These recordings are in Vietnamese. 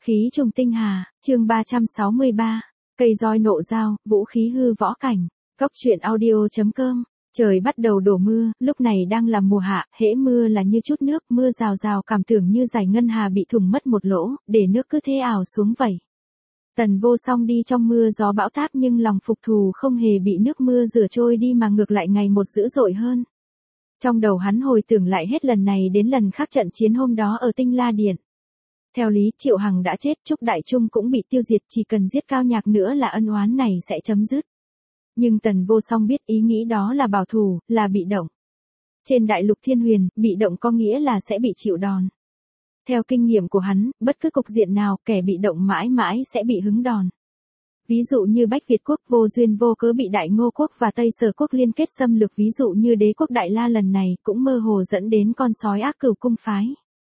Khí trùng tinh hà, chương 363, cây roi nộ dao, vũ khí hư võ cảnh, Cốc truyện audio.com. Trời bắt đầu đổ mưa, lúc này đang là mùa hạ, hễ mưa là như chút nước, mưa rào rào cảm tưởng như dải ngân hà bị thủng mất một lỗ, để nước cứ thế ảo xuống vậy. Tần Vô Song đi trong mưa gió bão táp nhưng lòng phục thù không hề bị nước mưa rửa trôi đi mà ngược lại ngày một dữ dội hơn. Trong đầu hắn hồi tưởng lại hết lần này đến lần khác trận chiến hôm đó ở Tinh La Điện. Theo lý Triệu Hằng đã chết, Trúc Đại Trung cũng bị tiêu diệt, chỉ cần giết Cao Nhạc nữa là ân oán này sẽ chấm dứt. Nhưng Tần Vô Song biết ý nghĩ đó là bảo thủ, là bị động. Trên đại lục Thiên Huyền, bị động có nghĩa là sẽ bị chịu đòn. Theo kinh nghiệm của hắn, bất cứ cục diện nào, kẻ bị động mãi mãi sẽ bị hứng đòn. Ví dụ như Bách Việt quốc vô duyên vô cớ bị Đại Ngô quốc và Tây Sở quốc liên kết xâm lược, ví dụ như Đế quốc Đại La lần này cũng mơ hồ dẫn đến con sói ác Cửu Cung phái.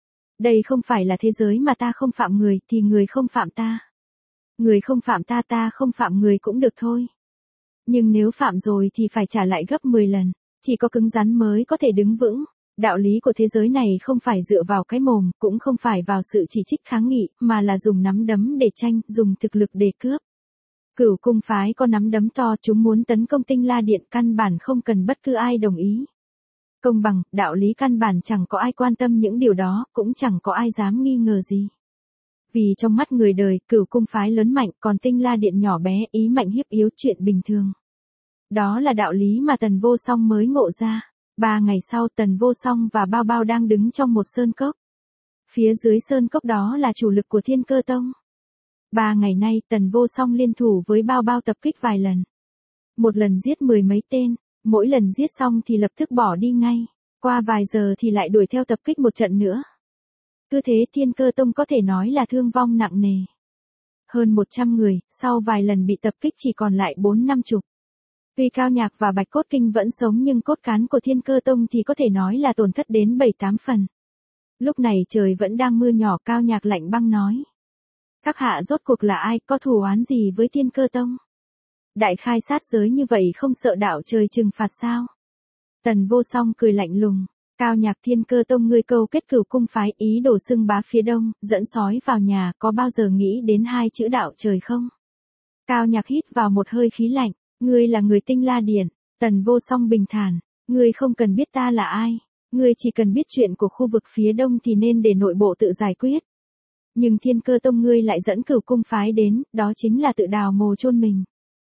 Đây không phải là thế giới mà ta không phạm người thì người không phạm ta. Người không phạm ta, ta không phạm người cũng được thôi. Nhưng nếu phạm rồi thì phải trả lại gấp 10 lần, chỉ có cứng rắn mới có thể đứng vững. Đạo lý của thế giới này không phải dựa vào cái mồm, cũng không phải vào sự chỉ trích kháng nghị, mà là dùng nắm đấm để tranh, dùng thực lực để cướp. Cửu Cung phái có nắm đấm to, chúng muốn tấn công Tinh La Điện căn bản không cần bất cứ ai đồng ý. Công bằng, đạo lý căn bản chẳng có ai quan tâm những điều đó, cũng chẳng có ai dám nghi ngờ gì. Vì trong mắt người đời, Cửu Cung phái lớn mạnh, còn Tinh La Điện nhỏ bé, ý mạnh hiếp yếu chuyện bình thường. Đó là đạo lý mà Tần Vô Song mới ngộ ra. 3 ngày sau, Tần Vô Song và Bao Bao đang đứng trong một sơn cốc. Phía dưới sơn cốc đó là chủ lực của Thiên Cơ Tông. 3 ngày nay, Tần Vô Song liên thủ với Bao Bao tập kích vài lần. Một lần giết 10 mấy tên, mỗi lần giết xong thì lập tức bỏ đi ngay. Qua vài giờ thì lại đuổi theo tập kích một trận nữa. Cứ thế Thiên Cơ Tông có thể nói là thương vong nặng nề. Hơn 100 người, sau vài lần bị tập kích chỉ còn lại 4-50. Tuy Cao Nhạc và Bạch Cốt Kinh vẫn sống nhưng cốt cán của Thiên Cơ Tông thì có thể nói là tổn thất đến 7-8 phần. Lúc này trời vẫn đang mưa nhỏ, Cao Nhạc lạnh băng nói. Các hạ rốt cuộc là ai, có thù oán gì với Thiên Cơ Tông? Đại khai sát giới như vậy không sợ đạo trời trừng phạt sao? Tần Vô Song cười lạnh lùng. Cao Nhạc, Thiên Cơ Tông ngươi câu kết Cửu Cung phái, ý đồ xưng bá phía đông, dẫn sói vào nhà, có bao giờ nghĩ đến 2 chữ đạo trời không? Cao Nhạc hít vào một hơi khí lạnh. Ngươi là người Tinh La Điện. Tần Vô Song bình thản. Ngươi không cần biết ta là ai. Ngươi chỉ cần biết chuyện của khu vực phía đông thì nên để nội bộ tự giải quyết. Nhưng Thiên Cơ Tông ngươi lại dẫn Cửu Cung phái đến, đó chính là tự đào mồ chôn mình.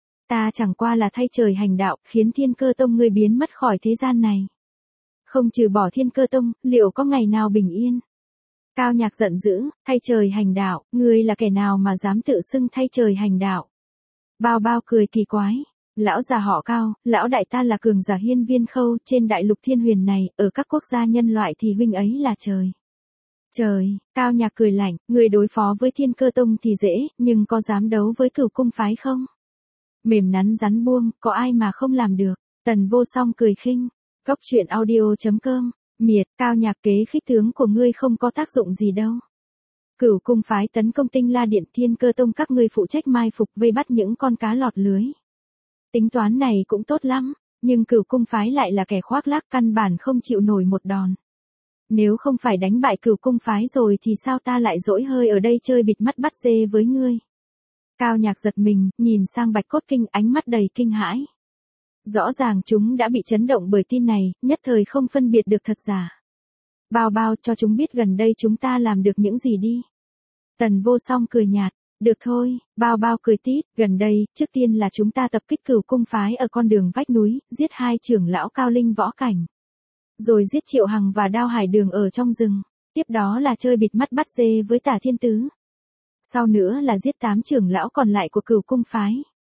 Ta chẳng qua là thay trời hành đạo, khiến Thiên Cơ Tông ngươi biến mất khỏi thế gian này. Không trừ bỏ Thiên Cơ Tông, liệu có ngày nào bình yên? Cao Nhạc giận dữ, thay trời hành đạo, ngươi là kẻ nào mà dám tự xưng thay trời hành đạo? Bao Bao cười kỳ quái. Lão già họ Cao, lão đại ta là cường giả Hiên Viên Khâu, trên đại lục Thiên Huyền này, ở các quốc gia nhân loại thì huynh ấy là trời. Trời, Cao Nhạc cười lạnh, người đối phó với Thiên Cơ Tông thì dễ, nhưng có dám đấu với Cửu Cung phái không? Mềm nắn rắn buông, có ai mà không làm được? Tần Vô Song cười khinh. Cốc truyện audio.com. Miệt, Cao Nhạc, kế khích tướng của ngươi không có tác dụng gì đâu. Cửu Cung phái tấn công Tinh La Điện, Thiên Cơ Tông các ngươi phụ trách mai phục vây bắt những con cá lọt lưới. Tính toán này cũng tốt lắm, nhưng Cửu Cung phái lại là kẻ khoác lác, căn bản không chịu nổi một đòn. Nếu không phải đánh bại Cửu Cung phái rồi thì sao ta lại dỗi hơi ở đây chơi bịt mắt bắt dê với ngươi? Cao Nhạc giật mình, nhìn sang Bạch Cốt Kinh, ánh mắt đầy kinh hãi. Rõ ràng chúng đã bị chấn động bởi tin này, nhất thời không phân biệt được thật giả. Bao Bao, cho chúng biết gần đây chúng ta làm được những gì đi. Tần Vô Song cười nhạt. Được thôi, Bao Bao cười tít, gần đây, trước tiên là chúng ta tập kích Cửu Cung phái ở con đường vách núi, giết 2 trưởng lão cao linh võ cảnh. Rồi giết Triệu Hằng và Đao Hải Đường ở trong rừng. Tiếp đó là chơi bịt mắt bắt dê với Tả Thiên Tứ. Sau nữa là giết 8 trưởng lão còn lại của Cửu Cung phái.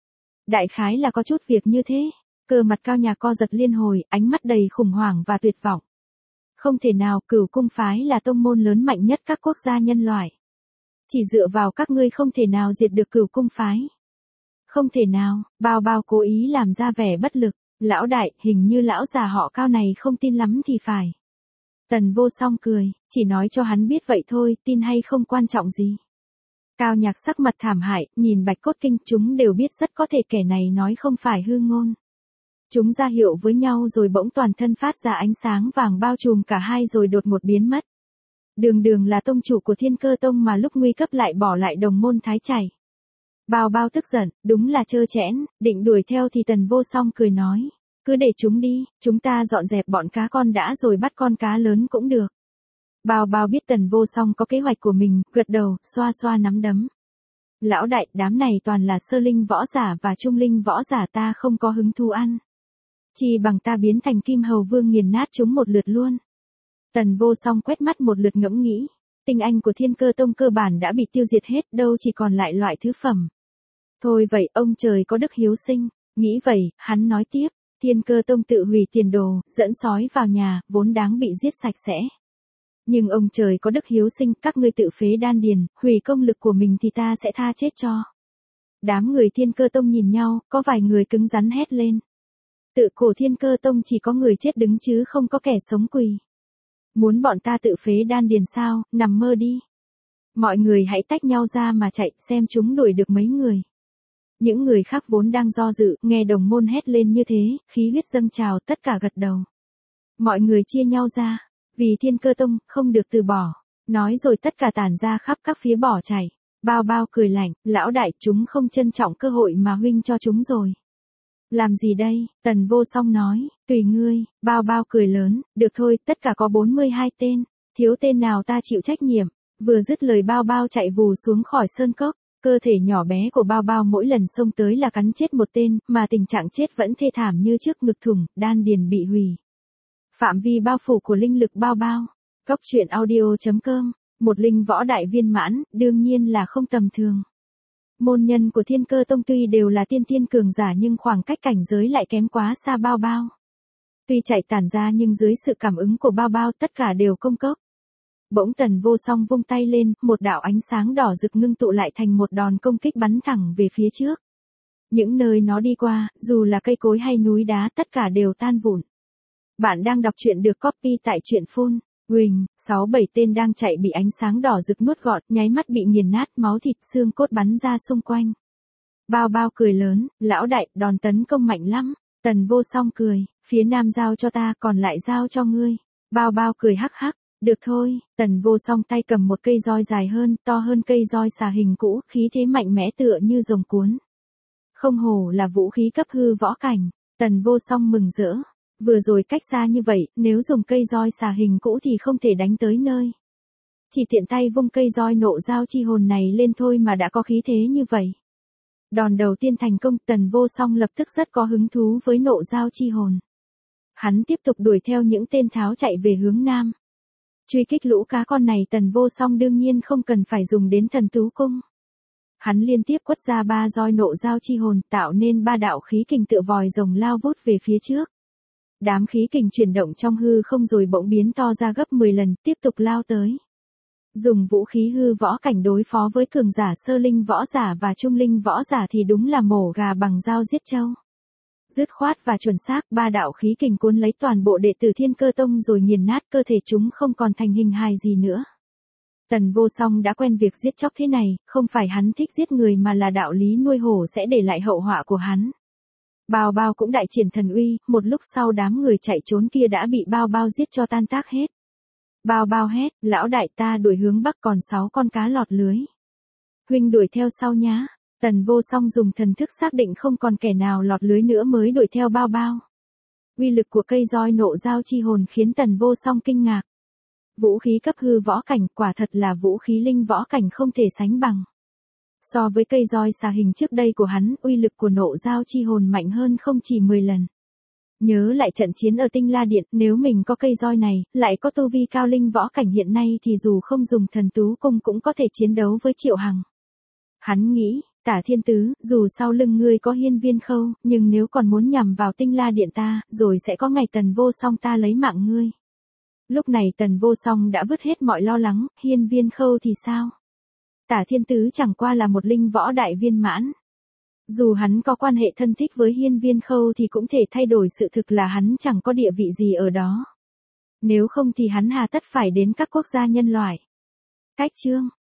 Đại khái là có chút việc như thế. Cơ mặt Cao Nhạc co giật liên hồi, ánh mắt đầy khủng hoảng và tuyệt vọng. Không thể nào, Cửu Cung phái là tông môn lớn mạnh nhất các quốc gia nhân loại. Chỉ dựa vào các ngươi không thể nào diệt được Cửu Cung phái. Không thể nào, Bao Bao cố ý làm ra vẻ bất lực. Lão đại, hình như lão già họ Cao này không tin lắm thì phải. Tần Vô Song cười, chỉ nói cho hắn biết vậy thôi, tin hay không quan trọng gì. Cao Nhạc sắc mặt thảm hại, nhìn Bạch Cốt Kinh, chúng đều biết rất có thể kẻ này nói không phải hư ngôn. Chúng ra hiệu với nhau rồi bỗng toàn thân phát ra ánh sáng vàng bao trùm cả hai rồi đột ngột biến mất. Đường đường là tông chủ của Thiên Cơ Tông mà lúc nguy cấp lại bỏ lại đồng môn Thái Chảy. Bao Bao tức giận, đúng là trơ trẽn, định đuổi theo thì Tần Vô Song cười nói. Cứ để chúng đi, chúng ta dọn dẹp bọn cá con đã rồi bắt con cá lớn cũng được. Bao Bao biết Tần Vô Song có kế hoạch của mình, gật đầu, xoa xoa nắm đấm. Lão đại, đám này toàn là sơ linh võ giả và trung linh võ giả, ta không có hứng thú ăn. Chỉ bằng ta biến thành Kim Hầu Vương nghiền nát chúng một lượt luôn. Tần Vô Song quét mắt một lượt ngẫm nghĩ. Tinh anh của Thiên Cơ Tông cơ bản đã bị tiêu diệt hết, đâu chỉ còn lại loại thứ phẩm. Thôi vậy, ông trời có đức hiếu sinh. Nghĩ vậy, hắn nói tiếp. Thiên Cơ Tông tự hủy tiền đồ, dẫn sói vào nhà, vốn đáng bị giết sạch sẽ. Nhưng ông trời có đức hiếu sinh, các ngươi tự phế đan điền, hủy công lực của mình thì ta sẽ tha chết cho. Đám người Thiên Cơ Tông nhìn nhau, có vài người cứng rắn hét lên. Tự cổ Thiên Cơ Tông chỉ có người chết đứng chứ không có kẻ sống quỳ. Muốn bọn ta tự phế đan điền sao, nằm mơ đi. Mọi người hãy tách nhau ra mà chạy, xem chúng đuổi được mấy người. Những người khác vốn đang do dự, nghe đồng môn hét lên như thế, khí huyết dâng trào, tất cả gật đầu. Mọi người chia nhau ra, vì Thiên Cơ Tông, không được từ bỏ. Nói rồi tất cả tản ra khắp các phía bỏ chạy. Bao Bao cười lạnh, lão đại, chúng không trân trọng cơ hội mà huynh cho chúng rồi. Làm gì đây? Tần Vô Song nói, tùy ngươi. Bao Bao cười lớn, được thôi, tất cả có 42 tên. Thiếu tên nào ta chịu trách nhiệm. Vừa dứt lời Bao Bao chạy vù xuống khỏi sơn cốc. Cơ thể nhỏ bé của Bao Bao mỗi lần xông tới là cắn chết một tên, mà tình trạng chết vẫn thê thảm như trước, ngực thủng, đan điền bị hủy. Phạm vi bao phủ của linh lực Bao Bao. Cốc truyện audio.com. Một linh võ đại viên mãn, đương nhiên là không tầm thường. Môn nhân của Thiên Cơ Tông tuy đều là tiên thiên cường giả nhưng khoảng cách cảnh giới lại kém quá xa Bao Bao. Tuy chạy tản ra nhưng dưới sự cảm ứng của Bao Bao tất cả đều công cốc. Bỗng Tần Vô Song vung tay lên, một đạo ánh sáng đỏ rực ngưng tụ lại thành một đòn công kích bắn thẳng về phía trước. Những nơi nó đi qua, dù là cây cối hay núi đá, tất cả đều tan vụn. Bạn đang đọc truyện được copy tại truyện phun. Huỳnh, 6-7 tên đang chạy bị ánh sáng đỏ rực nuốt gọn, nháy mắt bị nghiền nát, máu thịt xương cốt bắn ra xung quanh. Bao Bao cười lớn, lão đại, đòn tấn công mạnh lắm. Tần Vô Song cười, phía nam giao cho ta, còn lại giao cho ngươi. Bao Bao cười hắc hắc, được thôi. Tần Vô Song tay cầm một cây roi dài hơn, to hơn cây roi xà hình cũ, khí thế mạnh mẽ tựa như rồng cuốn. Không hổ là vũ khí cấp hư võ cảnh. Tần Vô Song mừng rỡ. Vừa rồi cách xa như vậy, nếu dùng cây roi xà hình cũ thì không thể đánh tới nơi. Chỉ tiện tay vung cây roi nộ giao chi hồn này lên thôi mà đã có khí thế như vậy. Đòn đầu tiên thành công, Tần Vô Song lập tức rất có hứng thú với nộ giao chi hồn. Hắn tiếp tục đuổi theo những tên tháo chạy về hướng nam. Truy kích lũ cá con này Tần Vô Song đương nhiên không cần phải dùng đến thần tú cung. Hắn liên tiếp quất ra 3 roi nộ giao chi hồn, tạo nên 3 đạo khí kình tựa vòi rồng lao vút về phía trước. Đám khí kình chuyển động trong hư không rồi bỗng biến to ra gấp 10 lần, tiếp tục lao tới. Dùng vũ khí hư võ cảnh đối phó với cường giả sơ linh võ giả và trung linh võ giả thì đúng là mổ gà bằng dao giết trâu. Dứt khoát và chuẩn xác, 3 đạo khí kình cuốn lấy toàn bộ đệ tử Thiên Cơ Tông rồi nghiền nát cơ thể chúng không còn thành hình hài gì nữa. Tần Vô Song đã quen việc giết chóc thế này, không phải hắn thích giết người mà là đạo lý nuôi hổ sẽ để lại hậu họa của hắn. Bao Bao cũng đại triển thần uy, một lúc sau đám người chạy trốn kia đã bị Bao Bao giết cho tan tác hết. Bao Bao hét, lão đại, ta đuổi hướng bắc còn 6 con cá lọt lưới. Huynh đuổi theo sau nhá. Tần Vô Song dùng thần thức xác định không còn kẻ nào lọt lưới nữa mới đuổi theo Bao Bao. Uy lực của cây roi nộ giao chi hồn khiến Tần Vô Song kinh ngạc. Vũ khí cấp hư võ cảnh, quả thật là vũ khí linh võ cảnh không thể sánh bằng. So với cây roi xà hình trước đây của hắn, uy lực của nộ giao chi hồn mạnh hơn không chỉ 10 lần. Nhớ lại trận chiến ở Tinh La Điện, nếu mình có cây roi này, lại có tu vi cao linh võ cảnh hiện nay thì dù không dùng thần tú cung cũng có thể chiến đấu với Triệu Hằng. Hắn nghĩ, Tả Thiên Tứ, dù sau lưng ngươi có Hiên Viên Khâu, nhưng nếu còn muốn nhằm vào Tinh La Điện ta, rồi sẽ có ngày Tần Vô Song ta lấy mạng ngươi. Lúc này Tần Vô Song đã vứt hết mọi lo lắng, Hiên Viên Khâu thì sao? Tả Thiên Tứ chẳng qua là một linh võ đại viên mãn. Dù hắn có quan hệ thân thích với Hiên Viên Khâu thì cũng thể thay đổi sự thực là hắn chẳng có địa vị gì ở đó. Nếu không thì hắn hà tất phải đến các quốc gia nhân loại. Cách chương